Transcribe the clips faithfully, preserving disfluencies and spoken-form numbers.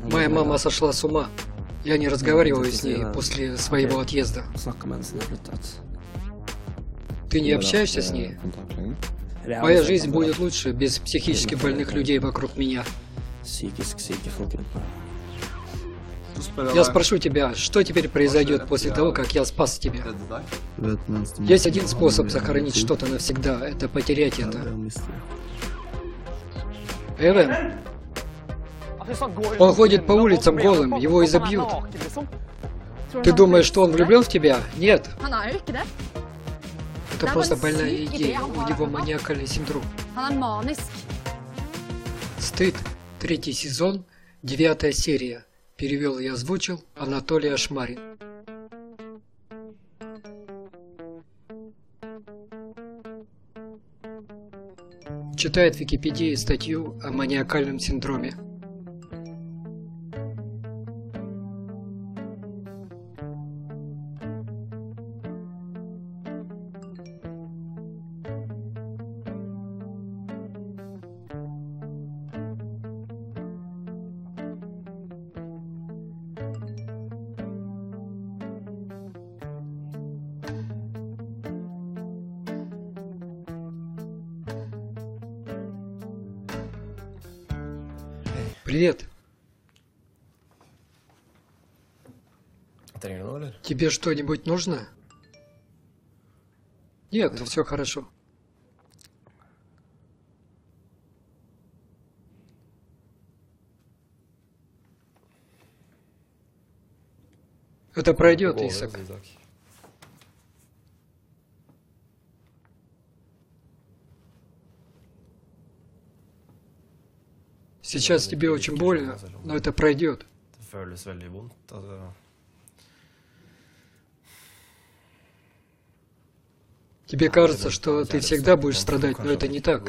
Моя мама сошла с ума. Я не разговариваю с ней после своего отъезда. Ты не общаешься с ней? Моя жизнь будет лучше без психически больных людей вокруг меня. Я спрошу тебя, что теперь произойдет после того, как я спас тебя? Есть один способ сохранить что-то навсегда, это потерять это. Эван? Он ходит по улицам голым, его изобьют. Ты думаешь, что он влюблен в тебя? Нет. Это просто больная идея, у него маниакальный синдром. Стыд, третий сезон, девятая серия. Перевел и озвучил Анатолий Ашмарин. Читает в Википедии статью о маниакальном синдроме. Привет. Тебе что-нибудь нужно? Нет, все хорошо. Это пройдет, Исак. Сейчас тебе очень больно, но это пройдет. Тебе кажется, что ты всегда будешь страдать, но это не так.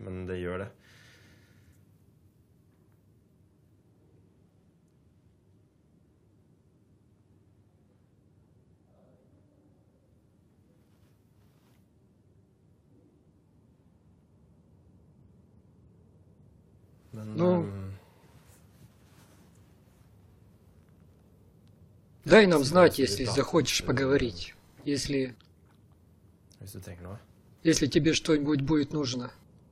Ну, дай нам знать, если захочешь поговорить. Если... Если тебе что-нибудь будет нужно.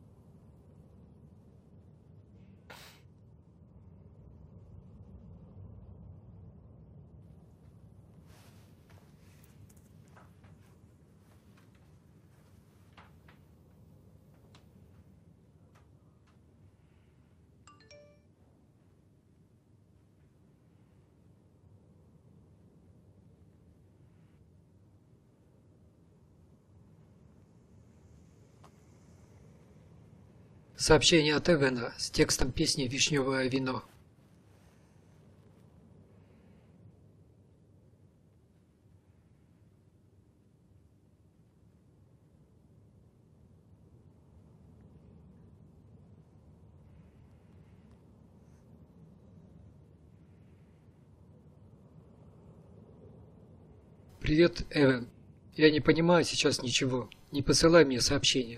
Сообщение от Эвана с текстом песни «Вишневое вино». Привет, Эван. Я не понимаю сейчас ничего. Не посылай мне сообщения.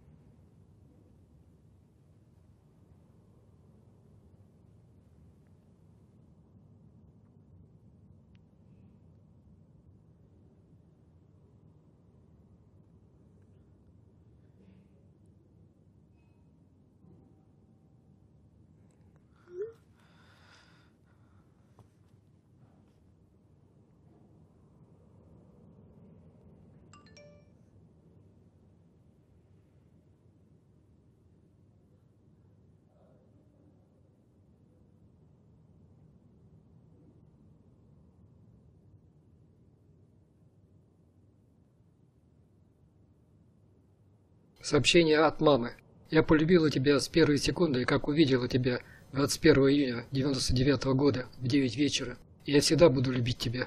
Сообщение от мамы. Я полюбила тебя с первой секунды, как увидела тебя двадцать первого июня девяносто девятого года в девять вечера. И я всегда буду любить тебя.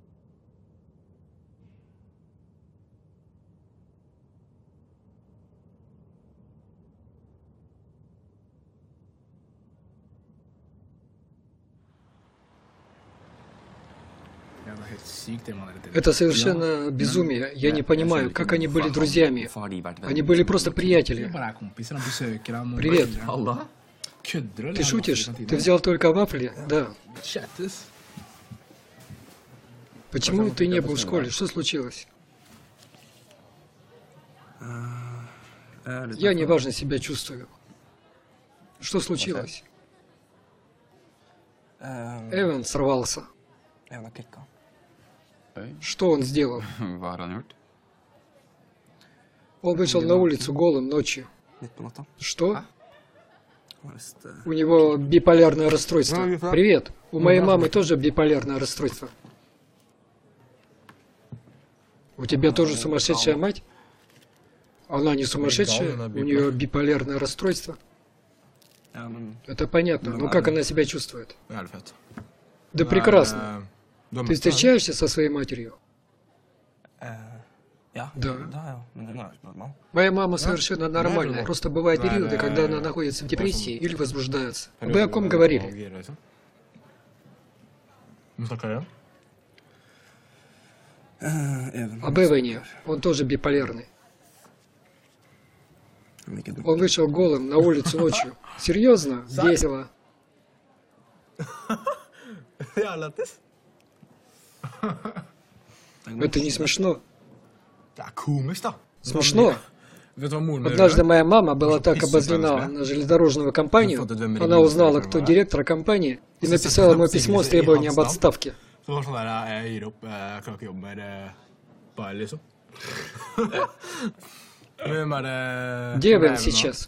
Это совершенно безумие. Я не понимаю, как они были друзьями. Они были просто приятели. Привет. Ты шутишь? Ты взял только вафли? Да. Почему ты не был в школе? Что случилось? Я неважно себя чувствую. Что случилось? Эван сорвался. Что он сделал? Он вышел на улицу голым ночью. Что? У него биполярное расстройство. Привет. У моей мамы тоже биполярное расстройство. У тебя тоже сумасшедшая мать? Она не сумасшедшая, у нее биполярное расстройство. Это понятно, но как она себя чувствует? Да прекрасно. Ты встречаешься со своей матерью? Да. Моя мама совершенно нормальная, просто бывают периоды, когда она находится в депрессии или возбуждается. Вы о ком говорили? Об Эване. Он тоже биполярный. Он вышел голым на улицу ночью. Серьезно? Весело. Это не смешно. Смешно. Однажды моя мама была так обозлена на железнодорожную компанию, она узнала, кто директор компании, и написала ему письмо с требованием об отставке. Где Эван сейчас?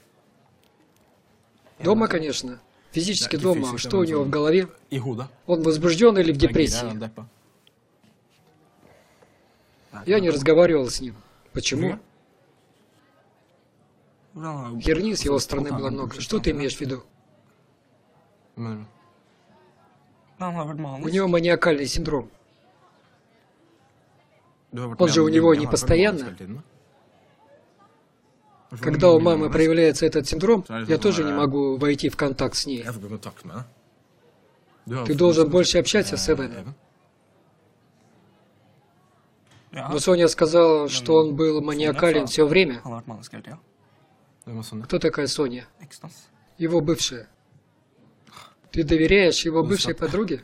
Дома, конечно. Физически дома. Что у него в голове? Он возбужден или в депрессии? Я не разговаривал с ним. Почему? Херни с его стороны было много. Что ты имеешь в виду? У него маниакальный синдром. Он же у него не постоянно. Когда у мамы проявляется этот синдром, я тоже не могу войти в контакт с ней. Ты должен больше общаться с Эваном. Но Соня сказала, что он был маниакален все время. Кто такая Соня? Его бывшая. Ты доверяешь его бывшей подруге?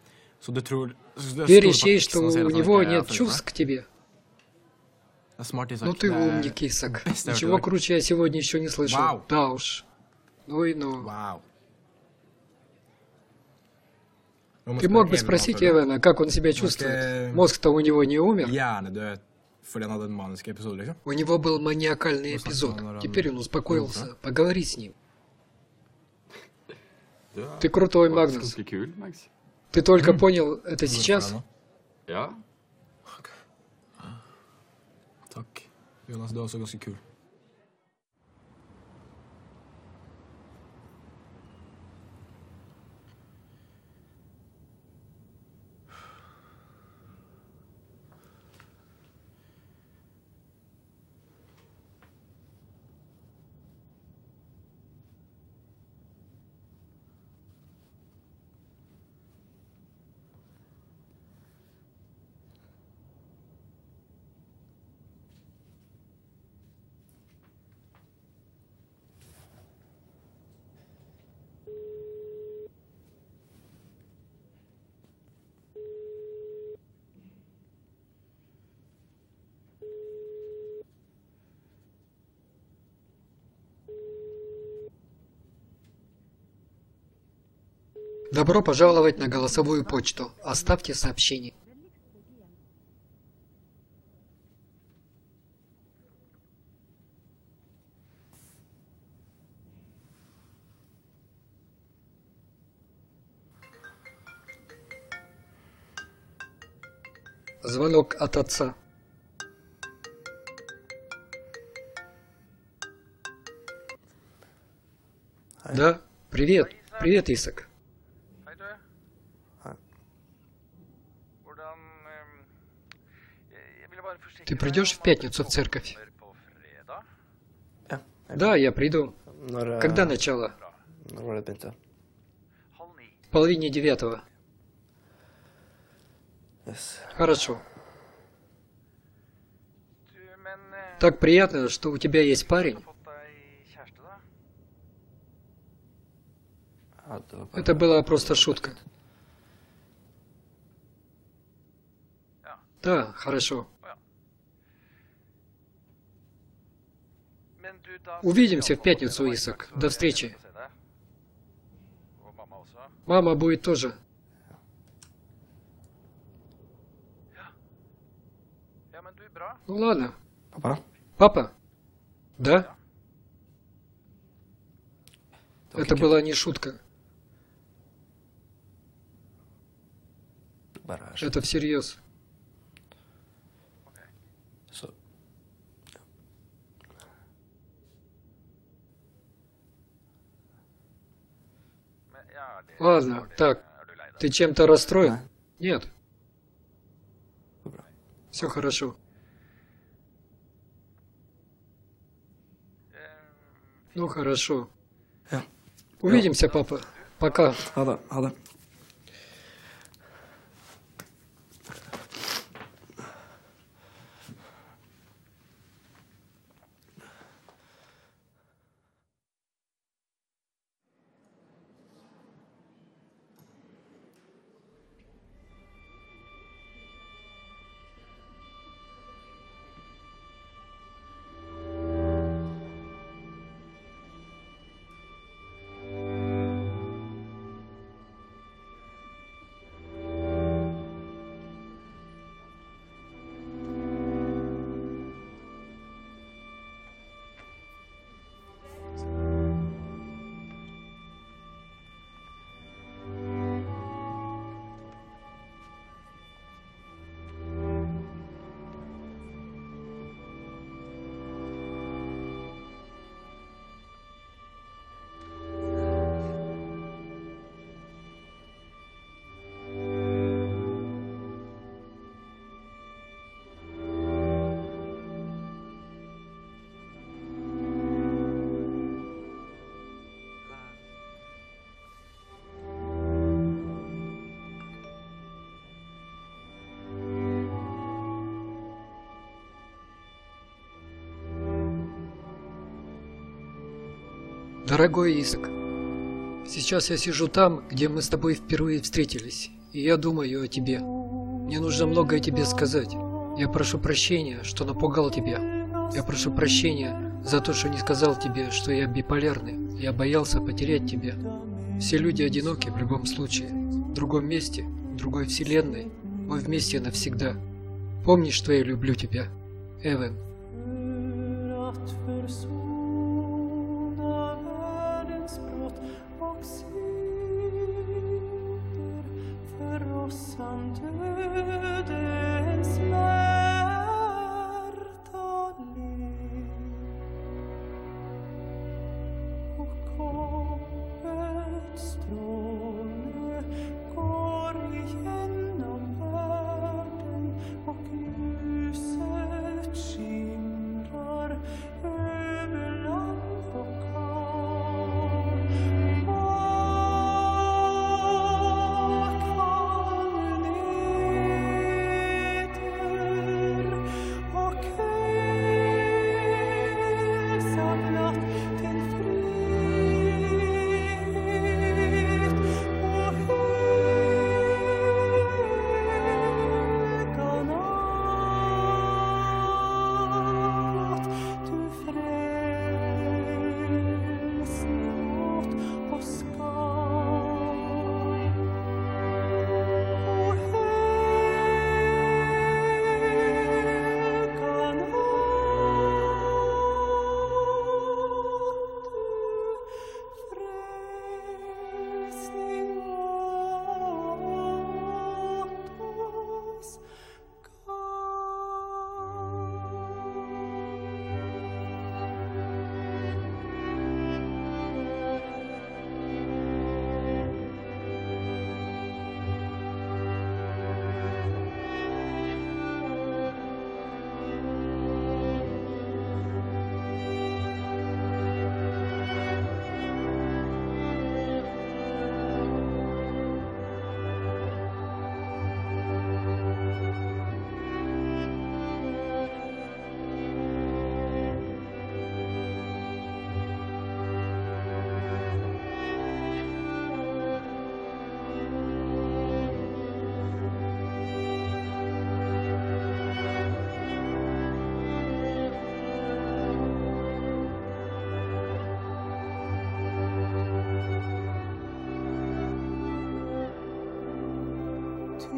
Веришь ей, что у него нет чувств к тебе? Ну ты умник, Исак. Ничего круче я сегодня еще не слышал. Да уж. Ну и ну. Ты мог бы спросить Эвана, как он себя чувствует? Мозг-то у него не умер. У него был маниакальный эпизод. Теперь он успокоился. Поговори с ним. Ты крутой, Магнус. Ты только понял это сейчас? Jonas, det var så ganska kul. Добро пожаловать на голосовую почту. Оставьте сообщение. Звонок от отца. Да, привет. Привет, Исак. Ты придешь в пятницу в церковь? Да, я приду. Когда начало? В половине девятого. Хорошо. Так приятно, что у тебя есть парень. Это была просто шутка. Да, хорошо. Увидимся в пятницу, Исак. До встречи. Мама будет тоже. Ну ладно. Папа? Папа? Да? Это была не шутка. Это всерьез. Ладно, так. Ты чем-то расстроен? Нет. Все хорошо. Ну хорошо. Увидимся, папа. Пока. Ада, ада. Дорогой Исак, сейчас я сижу там, где мы с тобой впервые встретились, и я думаю о тебе. Мне нужно многое тебе сказать. Я прошу прощения, что напугал тебя. Я прошу прощения за то, что не сказал тебе, что я биполярный. Я боялся потерять тебя. Все люди одиноки в любом случае. В другом месте, в другой вселенной. Мы вместе навсегда. Помни, что я люблю тебя. Эвен. Oh,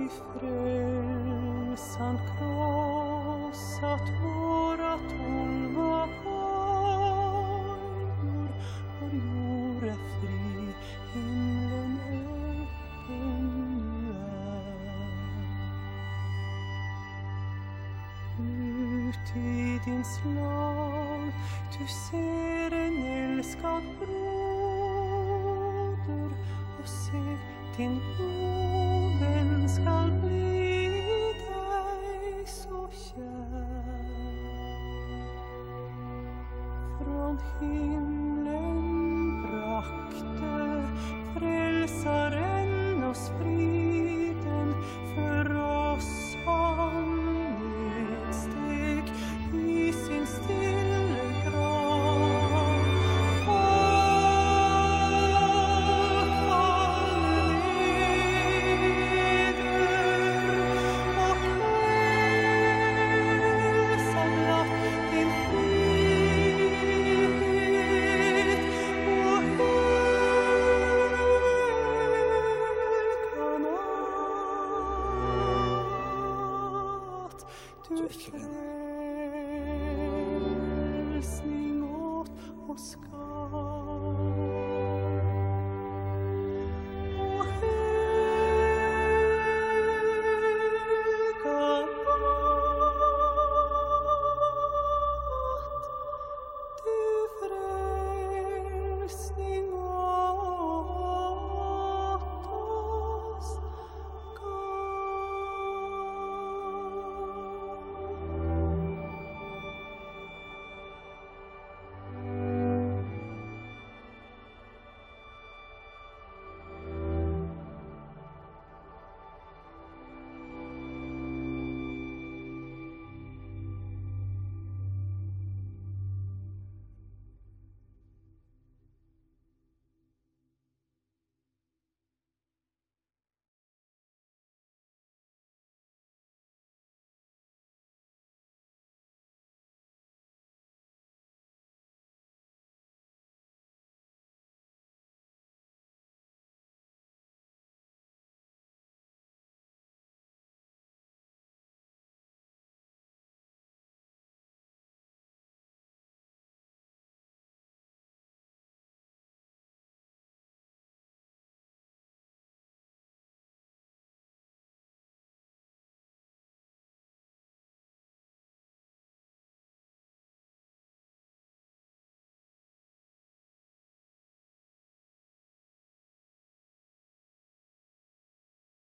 frälsan krossat våra tolva bojor, vår jord är fri, himlen öppen nu är. Ut i din slag, du ser en älskad broder, och se din ovän skall bli dig så kär. Från himlen brakte frälsaren oss friden, för oss han nedsteg i sin stille grav. Du frälsning åt oss